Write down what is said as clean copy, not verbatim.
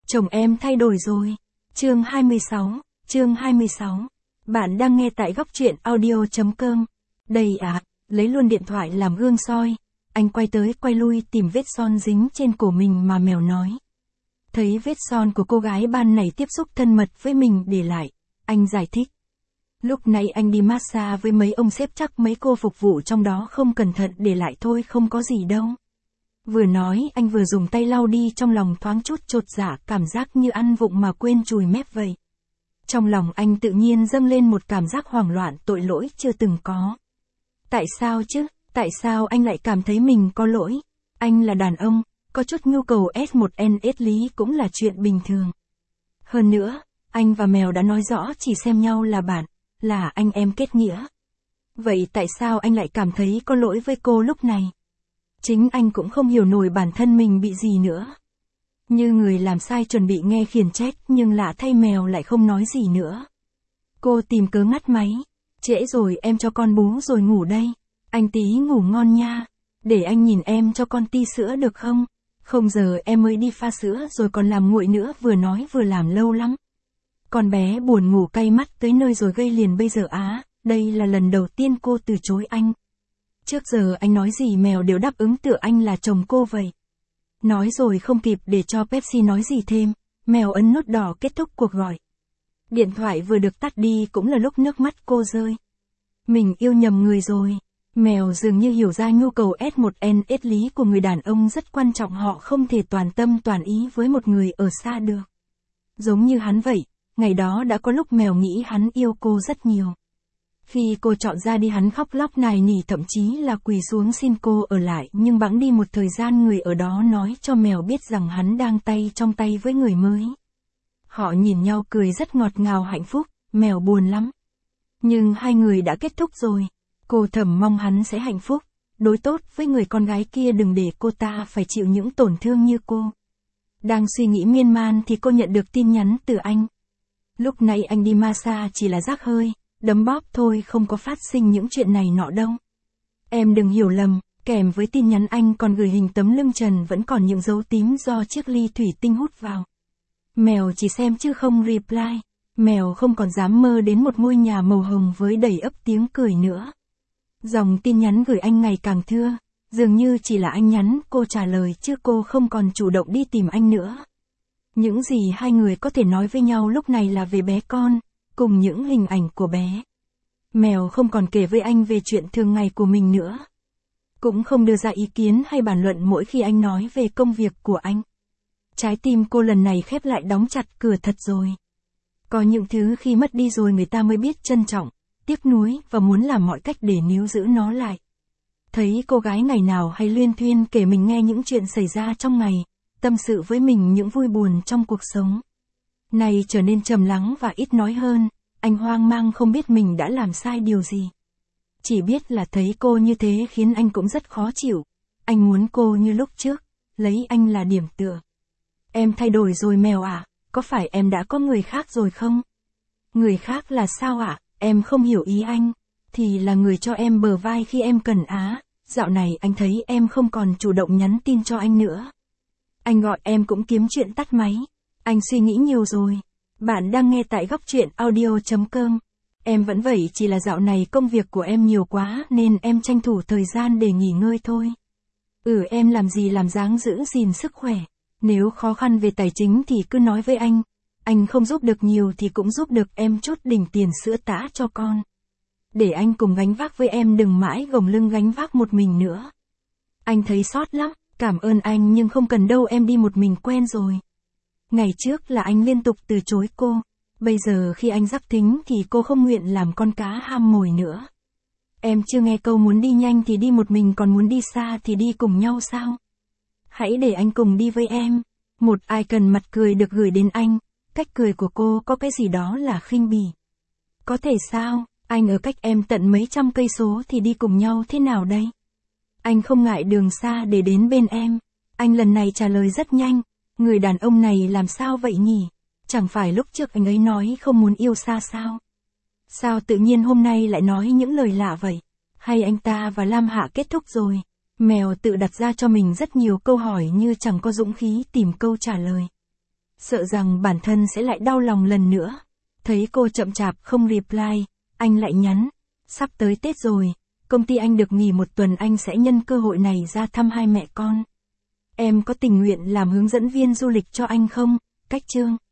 Chồng em thay đổi rồi. Chương 26. Bạn đang nghe tại góc truyện audio.com. Đây à, lấy luôn điện thoại làm gương soi. Anh quay tới quay lui tìm vết son dính trên cổ mình mà mèo nói. Thấy vết son của cô gái ban nãy tiếp xúc thân mật với mình để lại. Anh giải thích. Lúc nãy anh đi massage với mấy ông sếp, chắc mấy cô phục vụ trong đó không cẩn thận để lại thôi, không có gì đâu. Vừa nói anh vừa dùng tay lau đi, trong lòng thoáng chút chột dạ, cảm giác như ăn vụng mà quên chùi mép vậy. Trong lòng anh tự nhiên dâng lên một cảm giác hoảng loạn, tội lỗi chưa từng có. Tại sao chứ, tại sao anh lại cảm thấy mình có lỗi? Anh là đàn ông, có chút nhu cầu S1NS lý cũng là chuyện bình thường. Hơn nữa, anh và mèo đã nói rõ chỉ xem nhau là bạn, là anh em kết nghĩa. Vậy tại sao anh lại cảm thấy có lỗi với cô lúc này? Chính anh cũng không hiểu nổi bản thân mình bị gì nữa. Như người làm sai chuẩn bị nghe khiển trách, nhưng lạ thay mèo lại không nói gì nữa. Cô tìm cớ ngắt máy. Trễ rồi, em cho con bú rồi ngủ đây. Anh tí ngủ ngon nha. Để anh nhìn em cho con ti sữa được không? Không, giờ em mới đi pha sữa rồi còn làm nguội nữa, vừa nói vừa làm lâu lắm. Con bé buồn ngủ cay mắt tới nơi rồi gây liền bây giờ á. Đây là lần đầu tiên cô từ chối anh. Trước giờ anh nói gì mèo đều đáp ứng, tựa anh là chồng cô vậy. Nói rồi không kịp để cho Pepsi nói gì thêm, mèo ấn nút đỏ kết thúc cuộc gọi. Điện thoại vừa được tắt đi cũng là lúc nước mắt cô rơi. Mình yêu nhầm người rồi. Mèo dường như hiểu ra nhu cầu S1NS lý của người đàn ông rất quan trọng, họ không thể toàn tâm toàn ý với một người ở xa được. Giống như hắn vậy, ngày đó đã có lúc mèo nghĩ hắn yêu cô rất nhiều. Khi cô chọn ra đi hắn khóc lóc nài nỉ, thậm chí là quỳ xuống xin cô ở lại, nhưng bẵng đi một thời gian người ở đó nói cho mèo biết rằng hắn đang tay trong tay với người mới. Họ nhìn nhau cười rất ngọt ngào hạnh phúc, mèo buồn lắm. Nhưng hai người đã kết thúc rồi. Cô thầm mong hắn sẽ hạnh phúc, đối tốt với người con gái kia, đừng để cô ta phải chịu những tổn thương như cô. Đang suy nghĩ miên man thì cô nhận được tin nhắn từ anh. Lúc này anh đi massage chỉ là rác hơi, đấm bóp thôi, không có phát sinh những chuyện này nọ đâu. Em đừng hiểu lầm, kèm với tin nhắn anh còn gửi hình tấm lưng trần vẫn còn những dấu tím do chiếc ly thủy tinh hút vào. Mèo chỉ xem chứ không reply. Mèo không còn dám mơ đến một ngôi nhà màu hồng với đầy ắp tiếng cười nữa. Dòng tin nhắn gửi anh ngày càng thưa, dường như chỉ là anh nhắn, cô trả lời chứ cô không còn chủ động đi tìm anh nữa. Những gì hai người có thể nói với nhau lúc này là về bé con, cùng những hình ảnh của bé. Mèo không còn kể với anh về chuyện thường ngày của mình nữa. Cũng không đưa ra ý kiến hay bàn luận mỗi khi anh nói về công việc của anh. Trái tim cô lần này khép lại đóng chặt cửa thật rồi. Có những thứ khi mất đi rồi người ta mới biết trân trọng, tiếc nuối và muốn làm mọi cách để níu giữ nó lại. Thấy cô gái ngày nào hay luyên thuyên kể mình nghe những chuyện xảy ra trong ngày, tâm sự với mình những vui buồn trong cuộc sống. Nay trở nên trầm lắng và ít nói hơn, anh hoang mang không biết mình đã làm sai điều gì. Chỉ biết là thấy cô như thế khiến anh cũng rất khó chịu. Anh muốn cô như lúc trước, lấy anh là điểm tựa. Em thay đổi rồi mèo ạ, có phải em đã có người khác rồi không? Người khác là sao ạ? Em không hiểu ý anh. Thì là người cho em bờ vai khi em cần á. Dạo này anh thấy em không còn chủ động nhắn tin cho anh nữa. Anh gọi em cũng kiếm chuyện tắt máy. Anh suy nghĩ nhiều rồi. Bạn đang nghe tại góc truyện audio.com. Em vẫn vậy, chỉ là dạo này công việc của em nhiều quá nên em tranh thủ thời gian để nghỉ ngơi thôi. Em làm gì làm dáng giữ gìn sức khỏe. Nếu khó khăn về tài chính thì cứ nói với anh. Anh không giúp được nhiều thì cũng giúp được em chút đỉnh tiền sữa tã cho con. Để anh cùng gánh vác với em, đừng mãi gồng lưng gánh vác một mình nữa. Anh thấy xót lắm, cảm ơn anh nhưng không cần đâu, em đi một mình quen rồi. Ngày trước là anh liên tục từ chối cô. Bây giờ khi anh dắt thính thì cô không nguyện làm con cá ham mồi nữa. Em chưa nghe câu muốn đi nhanh thì đi một mình, còn muốn đi xa thì đi cùng nhau sao? Hãy để anh cùng đi với em. Một icon mặt cười được gửi đến anh. Cách cười của cô có cái gì đó là khinh bỉ. Có thể sao, anh ở cách em tận mấy trăm cây số thì đi cùng nhau thế nào đây? Anh không ngại đường xa để đến bên em. Anh lần này trả lời rất nhanh. Người đàn ông này làm sao vậy nhỉ? Chẳng phải lúc trước anh ấy nói không muốn yêu xa sao? Sao tự nhiên hôm nay lại nói những lời lạ vậy? Hay anh ta và Lam Hạ kết thúc rồi? Mèo tự đặt ra cho mình rất nhiều câu hỏi như chẳng có dũng khí tìm câu trả lời. Sợ rằng bản thân sẽ lại đau lòng lần nữa. Thấy cô chậm chạp không reply, anh lại nhắn. Sắp tới Tết rồi, công ty anh được nghỉ 1 tuần, anh sẽ nhân cơ hội này ra thăm hai mẹ con. Em có tình nguyện làm hướng dẫn viên du lịch cho anh không? Cách chương